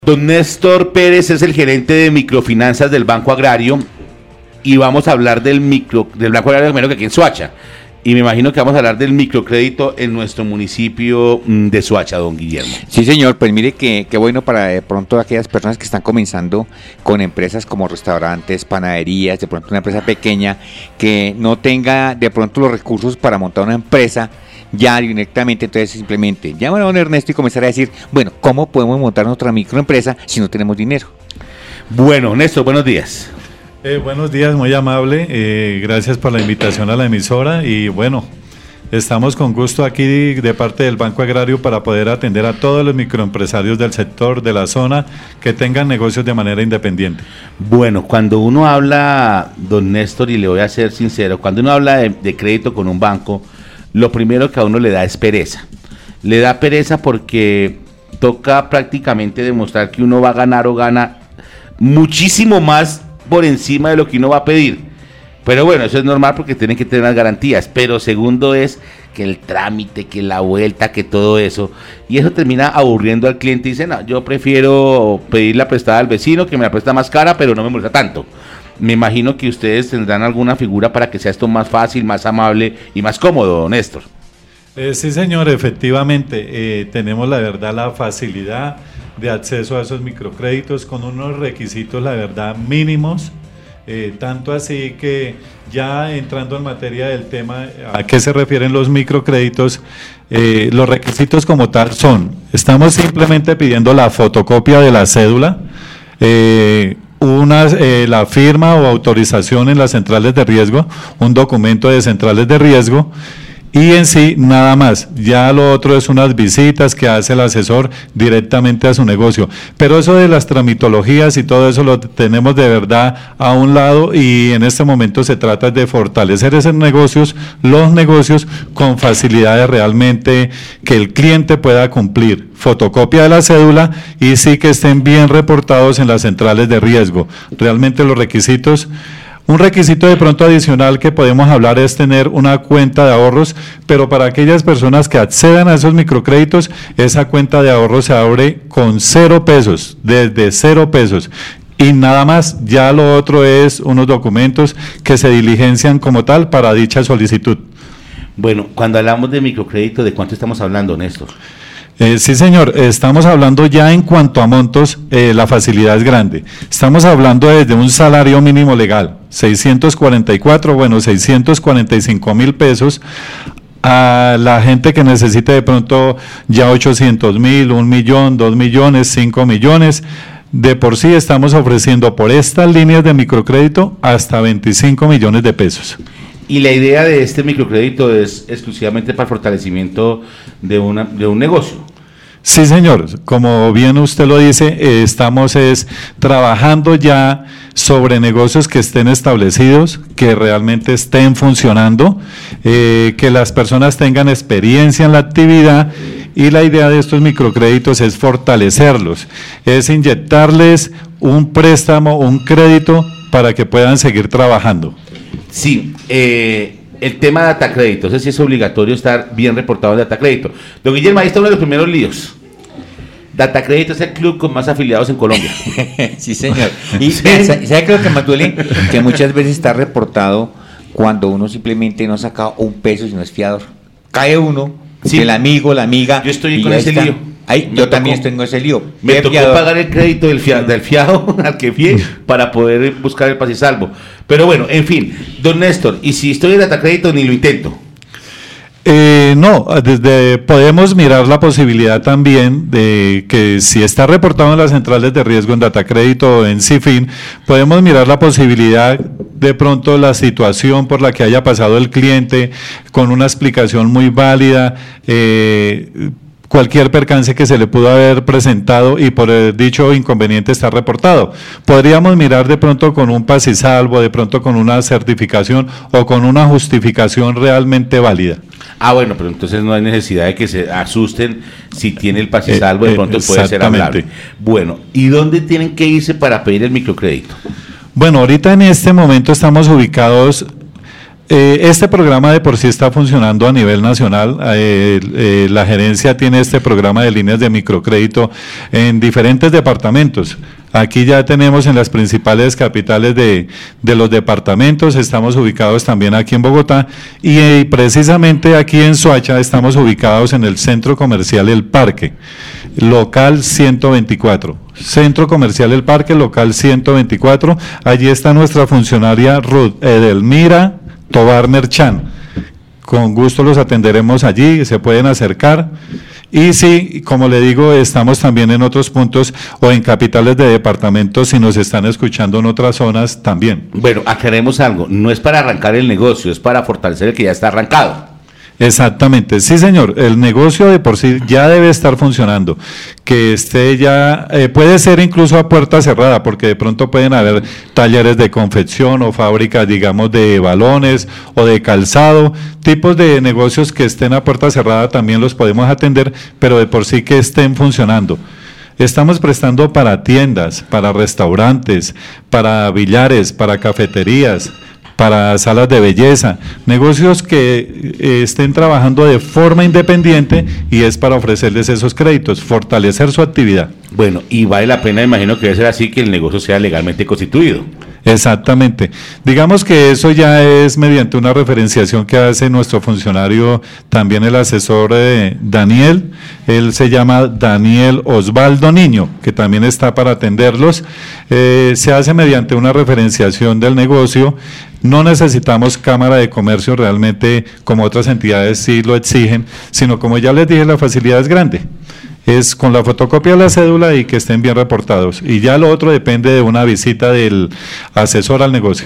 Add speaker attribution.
Speaker 1: Don Néstor Pérez es el gerente de microfinanzas del Banco Agrario y vamos a hablar del Banco Agrario primero que aquí en Soacha. Y me imagino que vamos a hablar del microcrédito en nuestro municipio de Soacha, don Guillermo.
Speaker 2: Sí, señor, pues mire que bueno para de pronto aquellas personas que están comenzando con empresas como restaurantes, panaderías, de pronto una empresa pequeña que no tenga de pronto los recursos para montar una empresa ya directamente, entonces simplemente llaman a don Ernesto y comenzar a decir, bueno, ¿cómo podemos montar nuestra microempresa si no tenemos dinero?
Speaker 1: Bueno, Néstor, buenos días.
Speaker 3: Buenos días, muy amable, gracias por la invitación a la emisora y bueno, estamos con gusto aquí de parte del Banco Agrario para poder atender a todos los microempresarios del sector, de la zona, que tengan negocios de manera independiente.
Speaker 1: Bueno, cuando uno habla, don Néstor, y le voy a ser sincero, cuando uno habla de crédito con un banco, lo primero que a uno le da es pereza. Le da pereza porque toca prácticamente demostrar que uno va a ganar o gana muchísimo más por encima de lo que uno va a pedir. Pero bueno, eso es normal porque tienen que tener las garantías. Pero segundo es que el trámite, que la vuelta, que todo eso. Y eso termina aburriendo al cliente y dice, no, yo prefiero pedir la prestada al vecino que me la presta más cara, pero no me molesta tanto. Me imagino que ustedes tendrán alguna figura para que sea esto más fácil, más amable y más cómodo, Néstor.
Speaker 3: Sí, señor, efectivamente, tenemos la verdad la facilidad de acceso a esos microcréditos con unos requisitos, la verdad, mínimos, tanto así que ya entrando en materia del tema, ¿a qué se refieren los microcréditos? Los requisitos como tal son, estamos simplemente pidiendo la fotocopia de la cédula, la firma o autorización en las centrales de riesgo, un documento de centrales de riesgo, y en sí nada más. Ya lo otro es unas visitas que hace el asesor directamente a su negocio, pero eso de las tramitologías y todo eso lo tenemos de verdad a un lado, y en este momento se trata de fortalecer esos negocios, los negocios con facilidades realmente que el cliente pueda cumplir, fotocopia de la cédula y sí que estén bien reportados en las centrales de riesgo. Realmente los requisitos. Un requisito de pronto adicional que podemos hablar es tener una cuenta de ahorros, pero para aquellas personas que accedan a esos microcréditos, esa cuenta de ahorros se abre con 0 pesos, desde 0 pesos. Y nada más, ya lo otro es unos documentos que se diligencian como tal para dicha solicitud.
Speaker 1: Bueno, cuando hablamos de microcrédito, ¿de cuánto estamos hablando, Néstor?
Speaker 3: Sí, señor, estamos hablando ya en cuanto a montos, la facilidad es grande. Estamos hablando desde un salario mínimo legal, 645,000 pesos, a la gente que necesite de pronto ya 800,000, 1 millón, 2 millones, 5 millones. De por sí estamos ofreciendo por estas líneas de microcrédito hasta 25 millones de pesos.
Speaker 1: Y la idea de este microcrédito es exclusivamente para el fortalecimiento de un negocio.
Speaker 3: Sí, señor, como bien usted lo dice, estamos trabajando ya sobre negocios que estén establecidos, que realmente estén funcionando, que las personas tengan experiencia en la actividad, y la idea de estos microcréditos es fortalecerlos, es inyectarles un préstamo, un crédito para que puedan seguir trabajando.
Speaker 1: Sí, el tema de Datacrédito, no sé si es obligatorio estar bien reportado en Datacrédito. Don Guillermo, ahí está uno de los primeros líos. Datacrédito es el club con más afiliados en Colombia.
Speaker 2: Sí, señor. Y ¿sabe qué es lo que más duele? Que muchas veces está reportado cuando uno simplemente no ha sacado un peso y no es fiador. Cae uno, sí, el amigo, la amiga.
Speaker 1: Yo estoy con ese lío.
Speaker 2: Yo también tengo ese lío.
Speaker 1: Me tocó pagar el crédito del fiado al que fié para poder buscar el pase y salvo. Pero bueno, en fin, don Néstor, y si estoy en Datacrédito ni lo intento.
Speaker 3: No, podemos mirar la posibilidad también de que si está reportado en las centrales de riesgo en Datacrédito o en CIFIN, podemos mirar la posibilidad de pronto la situación por la que haya pasado el cliente con una explicación muy válida, cualquier percance que se le pudo haber presentado y por el dicho inconveniente está reportado. Podríamos mirar de pronto con un pase y salvo, de pronto con una certificación o con una justificación realmente válida.
Speaker 1: Ah, bueno, pero entonces no hay necesidad de que se asusten si tiene el pase y salvo, de pronto puede ser hablable. Bueno, ¿y dónde tienen que irse para pedir el microcrédito?
Speaker 3: Bueno, ahorita en este momento estamos ubicados Este programa de por sí está funcionando a nivel nacional. La gerencia tiene este programa de líneas de microcrédito en diferentes departamentos. Aquí ya tenemos en las principales capitales de los departamentos, estamos ubicados también aquí en Bogotá y precisamente aquí en Soacha estamos ubicados en el Centro Comercial El Parque, local 124. Centro Comercial El Parque, local 124. Allí está nuestra funcionaria Ruth Edelmira Tobar Merchán. Con gusto los atenderemos allí, se pueden acercar. Y sí, como le digo, estamos también en otros puntos o en capitales de departamentos, si nos están escuchando en otras zonas también.
Speaker 1: Bueno, aclaremos algo, no es para arrancar el negocio, es para fortalecer el que ya está arrancado.
Speaker 3: Exactamente, sí señor, el negocio de por sí ya debe estar funcionando, que esté ya, puede ser incluso a puerta cerrada, porque de pronto pueden haber talleres de confección o fábricas, digamos, de balones o de calzado, tipos de negocios que estén a puerta cerrada también los podemos atender, pero de por sí que estén funcionando. Estamos prestando para tiendas, para restaurantes, para billares, para cafeterías, para salas de belleza, negocios que estén trabajando de forma independiente y es para ofrecerles esos créditos, fortalecer su actividad.
Speaker 1: Bueno, y vale la pena, imagino que debe ser así, que el negocio sea legalmente constituido.
Speaker 3: Exactamente. Digamos que eso ya es mediante una referenciación que hace nuestro funcionario, también el asesor Daniel, él se llama Daniel Osvaldo Niño, que también está para atenderlos. Se hace mediante una referenciación del negocio. No necesitamos Cámara de Comercio realmente, como otras entidades sí lo exigen, sino como ya les dije, la facilidad es grande. Es con la fotocopia de la cédula y que estén bien reportados. Y ya lo otro depende de una visita del asesor al negocio.